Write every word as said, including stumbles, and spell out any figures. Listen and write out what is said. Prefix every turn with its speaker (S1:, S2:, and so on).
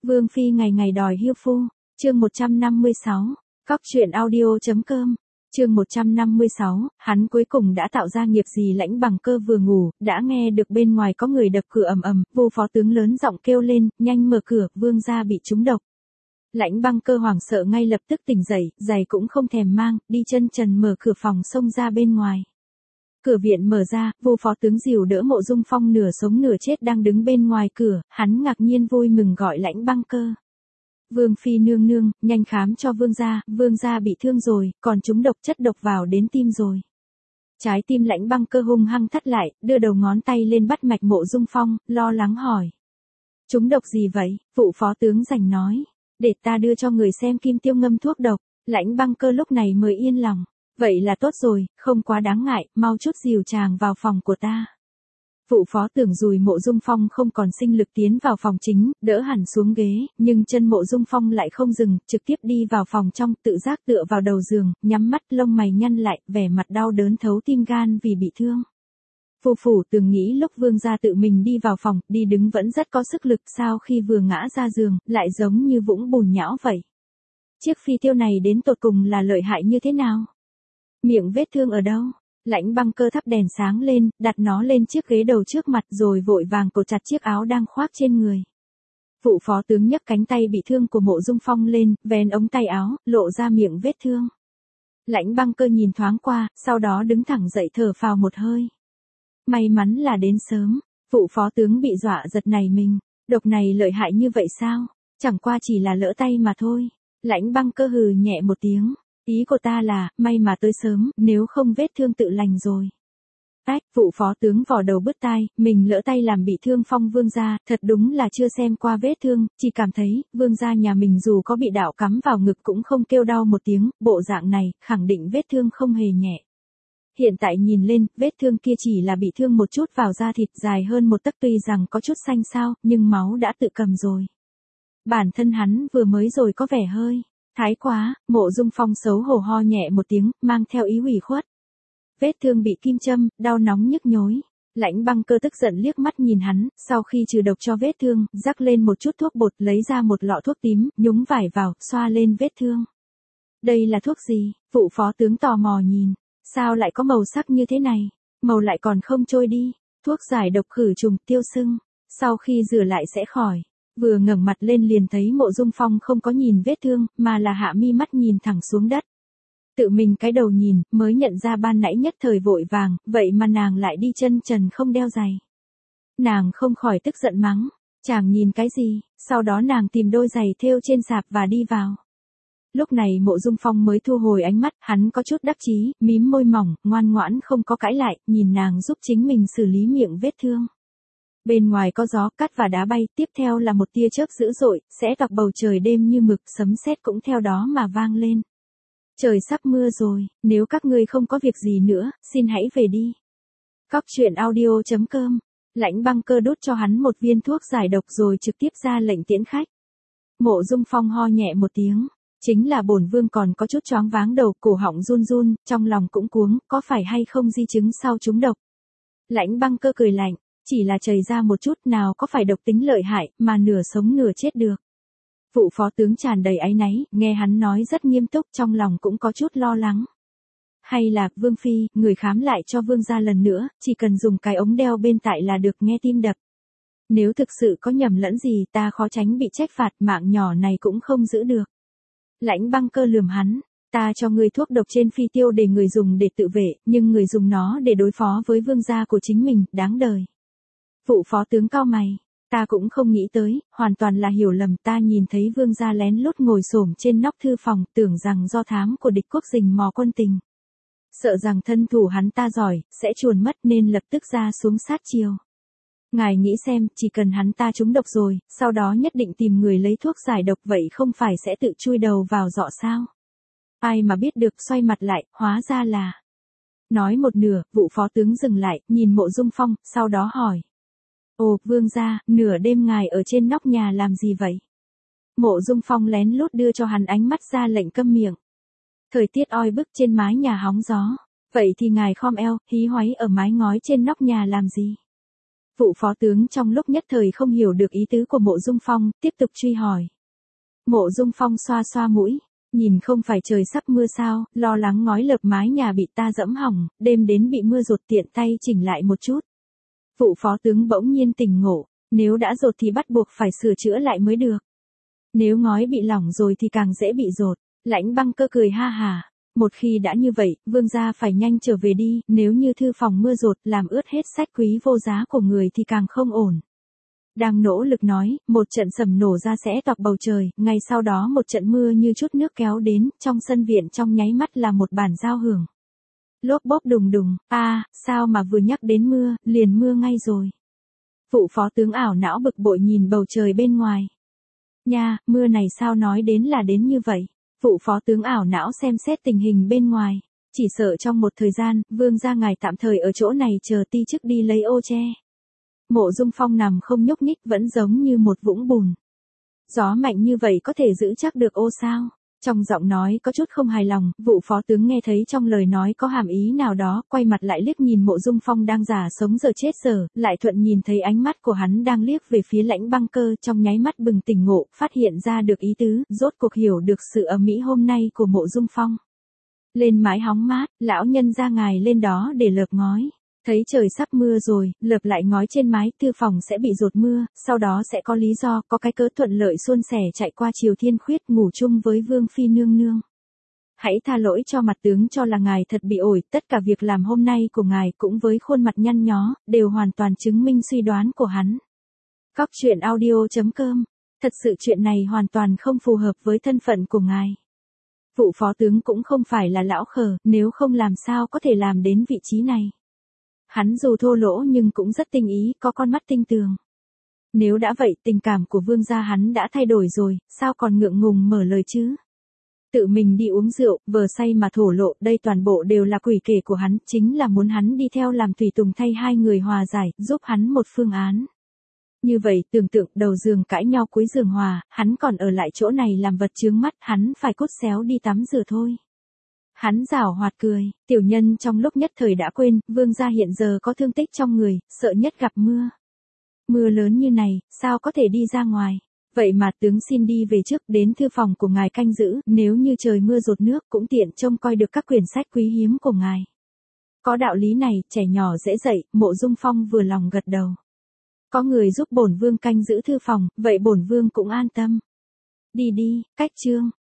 S1: Vương phi ngày ngày đòi hiêu phu, chương một trăm năm mươi sáu, cóc truyện audio.com, chương một trăm năm mươi sáu, hắn cuối cùng đã tạo ra nghiệp gì? Lãnh Bằng Cơ vừa ngủ, đã nghe được bên ngoài có người đập cửa ầm ầm, Vô phó tướng lớn giọng kêu lên, nhanh mở cửa, vương gia bị trúng độc. Lãnh Băng Cơ hoảng sợ ngay lập tức tỉnh dậy, giày cũng không thèm mang, đi chân trần mở cửa phòng xông ra bên ngoài. Cửa viện mở ra, Vô phó tướng dìu đỡ Mộ Dung Phong nửa sống nửa chết đang đứng bên ngoài cửa, hắn ngạc nhiên vui mừng gọi Lãnh Băng Cơ. Vương phi nương nương, nhanh khám cho vương gia, vương gia bị thương rồi, còn trúng độc, chất độc vào đến tim rồi. Trái tim Lãnh Băng Cơ hung hăng thắt lại, đưa đầu ngón tay lên bắt mạch Mộ Dung Phong, lo lắng hỏi. Trúng độc gì vậy? Vụ phó tướng rảnh nói. Để ta đưa cho người xem kim tiêu ngâm thuốc độc. Lãnh Băng Cơ lúc này mới yên lòng. Vậy là tốt rồi, không quá đáng ngại, mau chút dìu chàng vào phòng của ta. Vụ phó tưởng dùi Mộ Dung Phong không còn sinh lực tiến vào phòng chính, đỡ hẳn xuống ghế, nhưng chân Mộ Dung Phong lại không dừng, trực tiếp đi vào phòng trong, tự giác tựa vào đầu giường, nhắm mắt, lông mày nhăn lại, vẻ mặt đau đớn thấu tim gan vì bị thương. Phù phủ từng nghĩ lúc vương gia tự mình đi vào phòng, đi đứng vẫn rất có sức lực, sao khi vừa ngã ra giường, lại giống như vũng bùn nhão vậy. Chiếc phi tiêu này đến tột cùng là lợi hại như thế nào? Miệng vết thương ở đâu? Lãnh Băng Cơ thắp đèn sáng lên, đặt nó lên chiếc ghế đầu trước mặt rồi vội vàng cột chặt chiếc áo đang khoác trên người. Vụ phó tướng nhấc cánh tay bị thương của Mộ Dung Phong lên, vén ống tay áo, lộ ra miệng vết thương. Lãnh Băng Cơ nhìn thoáng qua, sau đó đứng thẳng dậy thở phào một hơi. May mắn là đến sớm, vụ phó tướng bị dọa giật nảy mình, độc này lợi hại như vậy sao? Chẳng qua chỉ là lỡ tay mà thôi. Lãnh Băng Cơ hừ nhẹ một tiếng. Ý của ta là, may mà tới sớm, nếu không vết thương tự lành rồi. Ách, vụ phó tướng vò đầu bứt tai, mình lỡ tay làm bị thương Phong vương gia, thật đúng là chưa xem qua vết thương, chỉ cảm thấy, vương gia nhà mình dù có bị đạo cắm vào ngực cũng không kêu đau một tiếng, bộ dạng này, khẳng định vết thương không hề nhẹ. Hiện tại nhìn lên, vết thương kia chỉ là bị thương một chút vào da thịt dài hơn một tấc, tuy rằng có chút xanh xao, nhưng máu đã tự cầm rồi. Bản thân hắn vừa mới rồi có vẻ hơi thái quá. Mộ Dung Phong xấu hổ ho nhẹ một tiếng, mang theo ý ủy khuất. Vết thương bị kim châm, đau nóng nhức nhối. Lãnh Băng Cơ tức giận liếc mắt nhìn hắn, sau khi trừ độc cho vết thương, rắc lên một chút thuốc bột, lấy ra một lọ thuốc tím, nhúng vải vào, xoa lên vết thương. Đây là thuốc gì? Vụ phó tướng tò mò nhìn. Sao lại có màu sắc như thế này? Màu lại còn không trôi đi. Thuốc giải độc khử trùng, tiêu sưng. Sau khi rửa lại sẽ khỏi. Vừa ngẩng mặt lên liền thấy Mộ Dung Phong không có nhìn vết thương, mà là hạ mi mắt nhìn thẳng xuống đất. Tự mình cái đầu nhìn, mới nhận ra ban nãy nhất thời vội vàng, vậy mà nàng lại đi chân trần không đeo giày. Nàng không khỏi tức giận mắng, chàng nhìn cái gì? Sau đó nàng tìm đôi giày thêu trên sạp và đi vào. Lúc này Mộ Dung Phong mới thu hồi ánh mắt, hắn có chút đắc chí, mím môi mỏng, ngoan ngoãn không có cãi lại, nhìn nàng giúp chính mình xử lý miệng vết thương. Bên ngoài có gió, cát và đá bay, tiếp theo là một tia chớp dữ dội, sẽ toạc bầu trời đêm như mực, sấm sét cũng theo đó mà vang lên. Trời sắp mưa rồi, nếu các ngươi không có việc gì nữa, xin hãy về đi. Cóc truyện audio.com, Lãnh Băng Cơ đút cho hắn một viên thuốc giải độc rồi trực tiếp ra lệnh tiễn khách. Mộ Dung Phong ho nhẹ một tiếng, chính là bổn vương còn có chút choáng váng đầu, cổ họng run run, trong lòng cũng cuống, có phải hay không di chứng sau trúng độc. Lãnh Băng Cơ cười lạnh. Chỉ là chảy ra một chút, nào có phải độc tính lợi hại, mà nửa sống nửa chết được. Vụ phó tướng tràn đầy áy náy, nghe hắn nói rất nghiêm túc, trong lòng cũng có chút lo lắng. Hay là, vương phi, người khám lại cho vương gia lần nữa, chỉ cần dùng cái ống đeo bên tại là được, nghe tim đập. Nếu thực sự có nhầm lẫn gì, ta khó tránh bị trách phạt, mạng nhỏ này cũng không giữ được. Lãnh Băng Cơ lườm hắn. Ta cho ngươi thuốc độc trên phi tiêu để người dùng để tự vệ, nhưng người dùng nó để đối phó với vương gia của chính mình, đáng đời. Vụ phó tướng cau mày, ta cũng không nghĩ tới, hoàn toàn là hiểu lầm, ta nhìn thấy vương gia lén lút ngồi xổm trên nóc thư phòng, tưởng rằng do thám của địch quốc rình mò quân tình. Sợ rằng thân thủ hắn ta giỏi, sẽ chuồn mất nên lập tức ra xuống sát chiêu. Ngài nghĩ xem, chỉ cần hắn ta trúng độc rồi, sau đó nhất định tìm người lấy thuốc giải độc, vậy không phải sẽ tự chui đầu vào giọ sao? Ai mà biết được, xoay mặt lại, hóa ra là. Nói một nửa, vụ phó tướng dừng lại, nhìn Mộ Dung Phong, sau đó hỏi. Ồ, vương gia, nửa đêm ngài ở trên nóc nhà làm gì vậy? Mộ Dung Phong lén lút đưa cho hắn ánh mắt ra lệnh câm miệng. Thời tiết oi bức trên mái nhà hóng gió. Vậy thì ngài khom eo, hí hoáy ở mái ngói trên nóc nhà làm gì? Vụ phó tướng trong lúc nhất thời không hiểu được ý tứ của Mộ Dung Phong, tiếp tục truy hỏi. Mộ Dung Phong xoa xoa mũi, nhìn không phải trời sắp mưa sao, lo lắng ngói lợp mái nhà bị ta dẫm hỏng, đêm đến bị mưa dột tiện tay chỉnh lại một chút. Vụ phó tướng bỗng nhiên tỉnh ngộ, nếu đã dột thì bắt buộc phải sửa chữa lại mới được. Nếu ngói bị lỏng rồi thì càng dễ bị dột. Lãnh Băng Cơ cười ha hà. Một khi đã như vậy, vương gia phải nhanh trở về đi, nếu như thư phòng mưa dột làm ướt hết sách quý vô giá của người thì càng không ổn. Đang nỗ lực nói, một trận sầm nổ ra sẽ toạc bầu trời, ngay sau đó một trận mưa như chút nước kéo đến, trong sân viện trong nháy mắt là một bản giao hưởng. Lốp bốp đùng đùng, a à, sao mà vừa nhắc đến mưa, liền mưa ngay rồi. Vụ phó tướng ảo não bực bội nhìn bầu trời bên ngoài. Nha, mưa này sao nói đến là đến như vậy. Vụ phó tướng ảo não xem xét tình hình bên ngoài. Chỉ sợ trong một thời gian, vương gia ngài tạm thời ở chỗ này chờ ti chức đi lấy ô che. Mộ Dung Phong nằm không nhúc nhích vẫn giống như một vũng bùn. Gió mạnh như vậy có thể giữ chắc được ô sao? Trong giọng nói có chút không hài lòng, vụ phó tướng nghe thấy trong lời nói có hàm ý nào đó, quay mặt lại liếc nhìn Mộ Dung Phong đang giả sống giờ chết giờ, lại thuận nhìn thấy ánh mắt của hắn đang liếc về phía Lãnh Băng Cơ, trong nháy mắt bừng tỉnh ngộ, phát hiện ra được ý tứ, rốt cuộc hiểu được sự ầm ĩ hôm nay của Mộ Dung Phong. Lên mái hóng mát, lão nhân ra ngài lên đó để lợp ngói. Thấy trời sắp mưa rồi, lợp lại ngói trên mái, thư phòng sẽ bị dột mưa, sau đó sẽ có lý do, có cái cớ thuận lợi suôn sẻ chạy qua Triều Thiên Khuyết ngủ chung với Vương Phi nương nương. Hãy tha lỗi cho mặt tướng cho là ngài thật bị ổi, tất cả việc làm hôm nay của ngài cũng với khuôn mặt nhăn nhó, đều hoàn toàn chứng minh suy đoán của hắn. Cóc truyện audio chấm com. Thật sự chuyện này hoàn toàn không phù hợp với thân phận của ngài. Vụ phó tướng cũng không phải là lão khờ, nếu không làm sao có thể làm đến vị trí này. Hắn dù thô lỗ nhưng cũng rất tinh ý, có con mắt tinh tường. Nếu đã vậy, tình cảm của vương gia hắn đã thay đổi rồi, sao còn ngượng ngùng mở lời chứ? Tự mình đi uống rượu, vờ say mà thổ lộ, đây toàn bộ đều là quỷ kể của hắn, chính là muốn hắn đi theo làm tùy tùng thay hai người hòa giải, giúp hắn một phương án. Như vậy, tưởng tượng đầu giường cãi nhau cuối giường hòa, hắn còn ở lại chỗ này làm vật chướng mắt, hắn phải cút xéo đi tắm rửa thôi. Hắn giảo hoạt cười, tiểu nhân trong lúc nhất thời đã quên, vương gia hiện giờ có thương tích trong người, sợ nhất gặp mưa. Mưa lớn như này, sao có thể đi ra ngoài? Vậy mà tướng xin đi về trước đến thư phòng của ngài canh giữ, nếu như trời mưa dột nước cũng tiện trông coi được các quyển sách quý hiếm của ngài. Có đạo lý này, trẻ nhỏ dễ dạy, Mộ Dung Phong vừa lòng gật đầu. Có người giúp bổn vương canh giữ thư phòng, vậy bổn vương cũng an tâm. Đi đi, cách chương.